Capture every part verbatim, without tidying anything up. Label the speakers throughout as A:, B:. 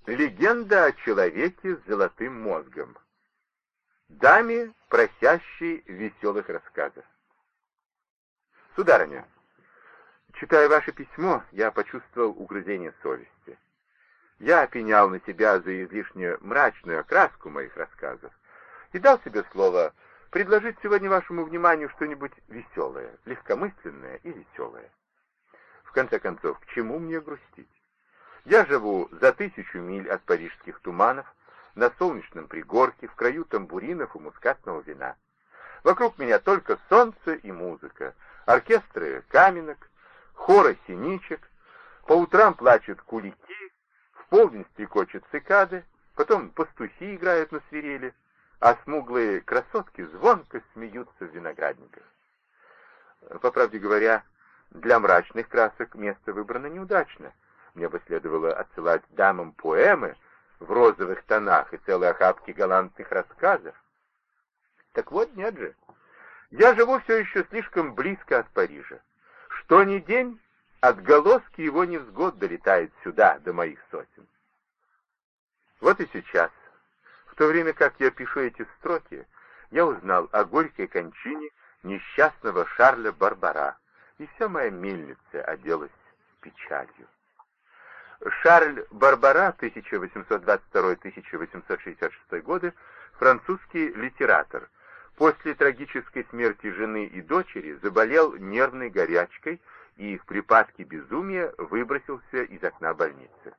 A: Легенда о человеке с золотым мозгом. Даме, просящей веселых рассказов. Сударыня, читая ваше письмо, я почувствовал угрызение совести. Я опенял на себя за излишне мрачную окраску моих рассказов и дал себе слово предложить сегодня вашему вниманию что-нибудь веселое, легкомысленное и веселое. В конце концов, к чему мне грустить? Я живу за тысячу миль от парижских туманов, на солнечном пригорке, в краю тамбуринов и мускатного вина. Вокруг меня только солнце и музыка, оркестры каменок, хоры синичек, по утрам плачут кулики, в полдень стрекочут цикады, потом пастухи играют на свирели, а смуглые красотки звонко смеются в виноградниках. По правде говоря, для мрачных красок место выбрано неудачно. Мне бы следовало отсылать дамам поэмы в розовых тонах и целые охапки галантных рассказов. Так вот, нет же. Я живу все еще слишком близко от Парижа. Что ни день, отголоски его невзгод долетают сюда, до моих сотен. Вот и сейчас, в то время как я пишу эти строки, я узнал о горькой кончине несчастного Шарля Барбара, и вся моя мельница оделась печалью. Шарль Барбара, тысяча восемьсот двадцать второй — тысяча восемьсот шестьдесят шестой годы, французский литератор. После трагической смерти жены и дочери заболел нервной горячкой и в припадке безумия выбросился из окна больницы.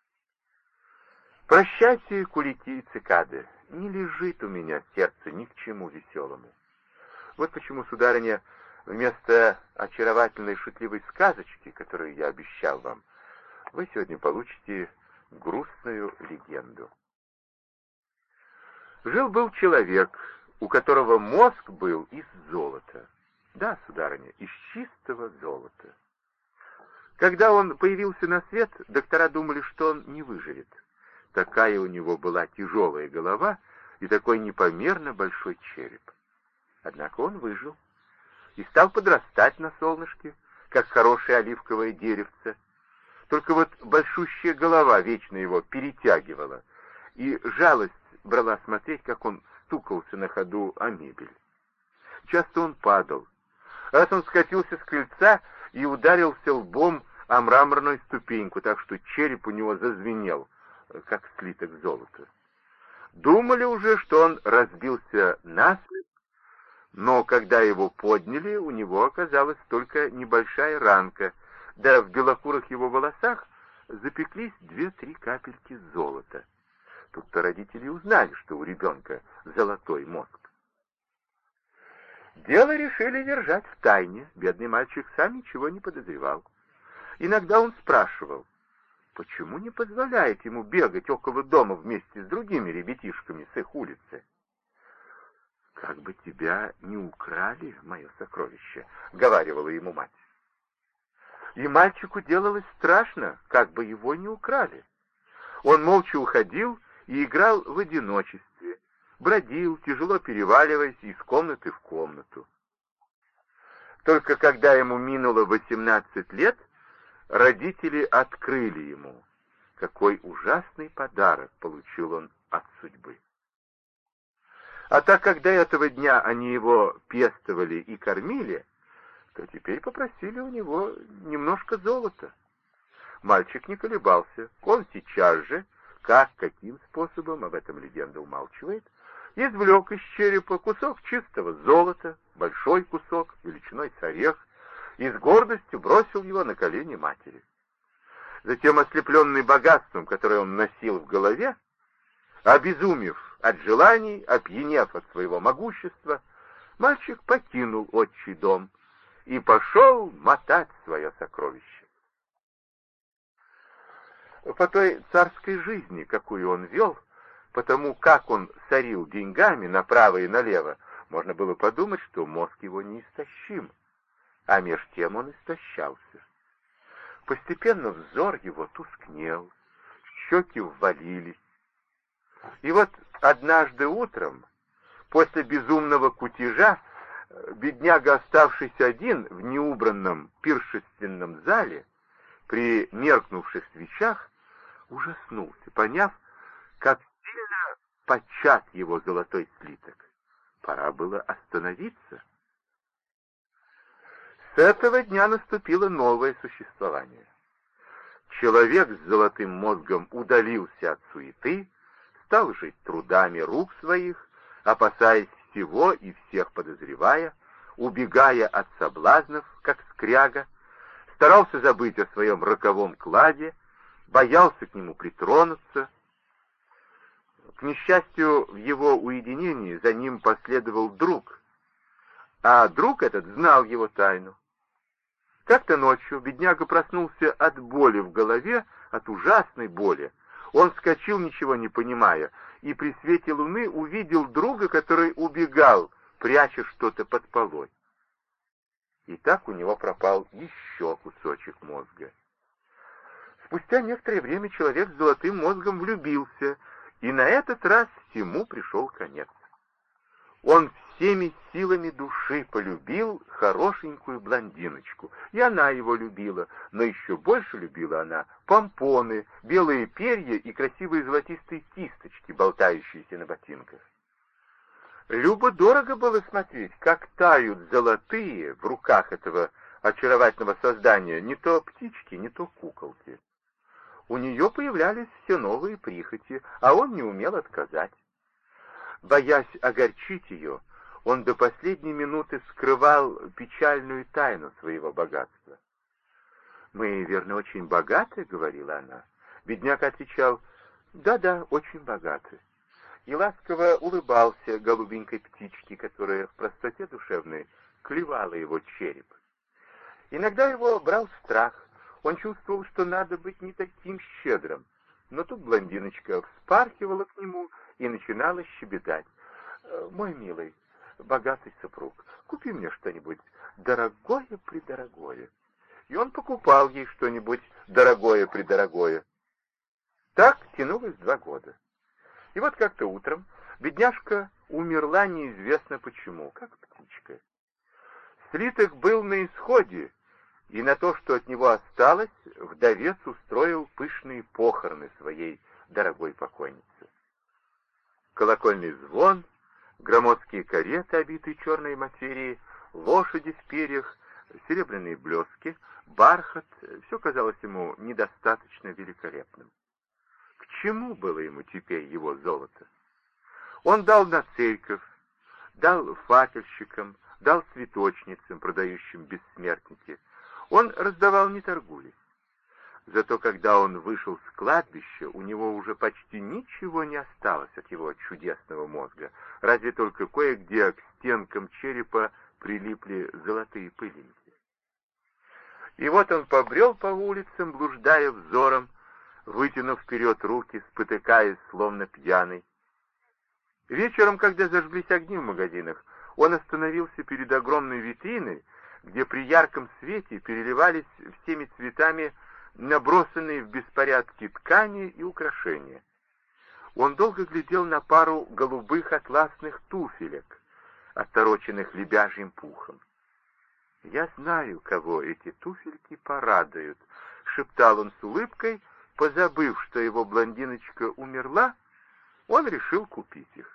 A: Прощайте, кулики и цикады, не лежит у меня сердце ни к чему веселому. Вот почему, сударыня, вместо очаровательной шутливой сказочки, которую я обещал вам, вы сегодня получите грустную легенду. Жил-был человек, у которого мозг был из золота. Да, сударыня, из чистого золота. Когда он появился на свет, доктора думали, что он не выживет. Такая у него была тяжелая голова и такой непомерно большой череп. Однако он выжил и стал подрастать на солнышке, как хорошее оливковое деревце. Только вот большущая голова вечно его перетягивала, и жалость брала смотреть, как он стукался на ходу о мебель. Часто он падал. Раз он скатился с крыльца и ударился лбом о мраморную ступеньку, так что череп у него зазвенел, как слиток золота. Думали уже, что он разбился насмерть, но когда его подняли, у него оказалась только небольшая ранка, да в белокурых его волосах запеклись две-три капельки золота. Тут-то родители узнали, что у ребенка золотой мозг. Дело решили держать в тайне. Бедный мальчик сам ничего не подозревал. Иногда он спрашивал, почему не позволяет ему бегать около дома вместе с другими ребятишками с их улицы. «Как бы тебя не украли, мое сокровище», — говаривала ему мать. И мальчику делалось страшно, как бы его не украли. Он молча уходил и играл в одиночестве, бродил, тяжело переваливаясь из комнаты в комнату. Только когда ему минуло восемнадцать лет, родители открыли ему, какой ужасный подарок получил он от судьбы. А так как до этого дня они его пестовали и кормили, то теперь попросили у него немножко золота. Мальчик не колебался. Он сейчас же, как, каким способом, об этом легенда умалчивает, извлек из черепа кусок чистого золота, большой кусок, величиной с орех, и с гордостью бросил его на колени матери. Затем, ослепленный богатством, которое он носил в голове, обезумев от желаний, опьянев от своего могущества, мальчик покинул отчий дом и пошел мотать свое сокровище. По той царской жизни, какую он вел, потому как он сорил деньгами направо и налево, можно было подумать, что мозг его неистощим, а меж тем он истощался. Постепенно взор его тускнел, щеки ввалились. И вот однажды утром, после безумного кутежа, бедняга, оставшийся один в неубранном пиршественном зале, при меркнувших свечах, ужаснулся, поняв, как сильно почат его золотой слиток. Пора было остановиться. С этого дня наступило новое существование. Человек с золотым мозгом удалился от суеты, стал жить трудами рук своих, опасаясь всего и всех подозревая, убегая от соблазнов, как скряга, старался забыть о своем роковом кладе, боялся к нему притронуться. К несчастью, в его уединении за ним последовал друг, а друг этот знал его тайну. Как-то ночью бедняга проснулся от боли в голове, от ужасной боли. Он вскочил, ничего не понимая, и при свете луны увидел друга, который убегал, пряча что-то под полой. И так у него пропал еще кусочек мозга. Спустя некоторое время человек с золотым мозгом влюбился, и на этот раз всему пришел конец. Он всеми силами души полюбил хорошенькую блондиночку, и она его любила, но еще больше любила она помпоны, белые перья и красивые золотистые кисточки, болтающиеся на ботинках. Любо-дорого было смотреть, как тают золотые в руках этого очаровательного создания не то птички, не то куколки. У нее появлялись все новые прихоти, а он не умел отказать. Боясь огорчить ее, он до последней минуты скрывал печальную тайну своего богатства. «Мы, верно, очень богаты?» — говорила она. Бедняк отвечал: «Да-да, очень богаты». И ласково улыбался голубенькой птичке, которая в простоте душевной клевала его череп. Иногда его брал страх. Он чувствовал, что надо быть не таким щедрым. Но тут блондиночка вспархивала к нему и начинала щебетать: «Мой милый, богатый супруг, купи мне что-нибудь дорогое-предорогое». И он покупал ей что-нибудь дорогое-предорогое. Так тянулось два года. И вот как-то утром бедняжка умерла неизвестно почему, как птичка. Слиток был на исходе, и на то, что от него осталось, вдовец устроил пышные похороны своей дорогой покойницы. Колокольный звон, громоздкие кареты, обитые черной материей, лошади в перьях, серебряные блески, бархат — все казалось ему недостаточно великолепным. К чему было ему теперь его золото? Он дал на церковь, дал факельщикам, дал цветочницам, продающим бессмертники. Он раздавал, не торгуясь. Зато когда он вышел с кладбища, у него уже почти ничего не осталось от его чудесного мозга, разве только кое-где к стенкам черепа прилипли золотые пылинки. И вот он побрел по улицам, блуждая взором, вытянув вперед руки, спотыкаясь, словно пьяный. Вечером, когда зажглись огни в магазинах, он остановился перед огромной витриной, где при ярком свете переливались всеми цветами набросанные в беспорядке ткани и украшения. Он долго глядел на пару голубых атласных туфелек, отороченных лебяжьим пухом. «Я знаю, кого эти туфельки порадуют», — шептал он с улыбкой, позабыв, что его блондиночка умерла, он решил купить их.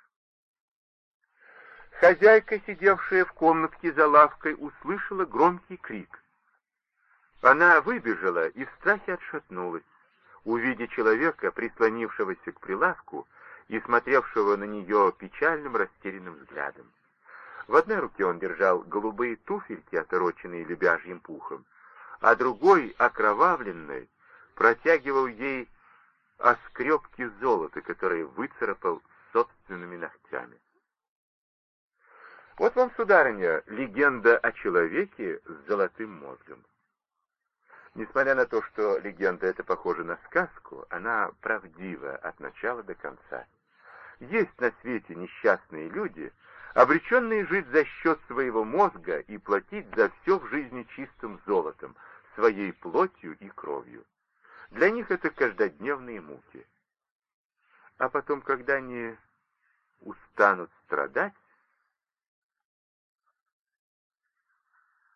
A: Хозяйка, сидевшая в комнатке за лавкой, услышала громкий крик. Она выбежала и в страхе отшатнулась, увидя человека, прислонившегося к прилавку и смотревшего на нее печальным растерянным взглядом. В одной руке он держал голубые туфельки, отороченные лебяжьим пухом, а другой, окровавленной, протягивал ей оскребки золота, которые выцарапал собственными ногтями. Вот вам, сударыня, легенда о человеке с золотым мозгом. Несмотря на то, что легенда эта похожа на сказку, она правдива от начала до конца. Есть на свете несчастные люди, обреченные жить за счет своего мозга и платить за все в жизни чистым золотом, своей плотью и кровью. Для них это каждодневные муки. А потом, когда они устанут страдать,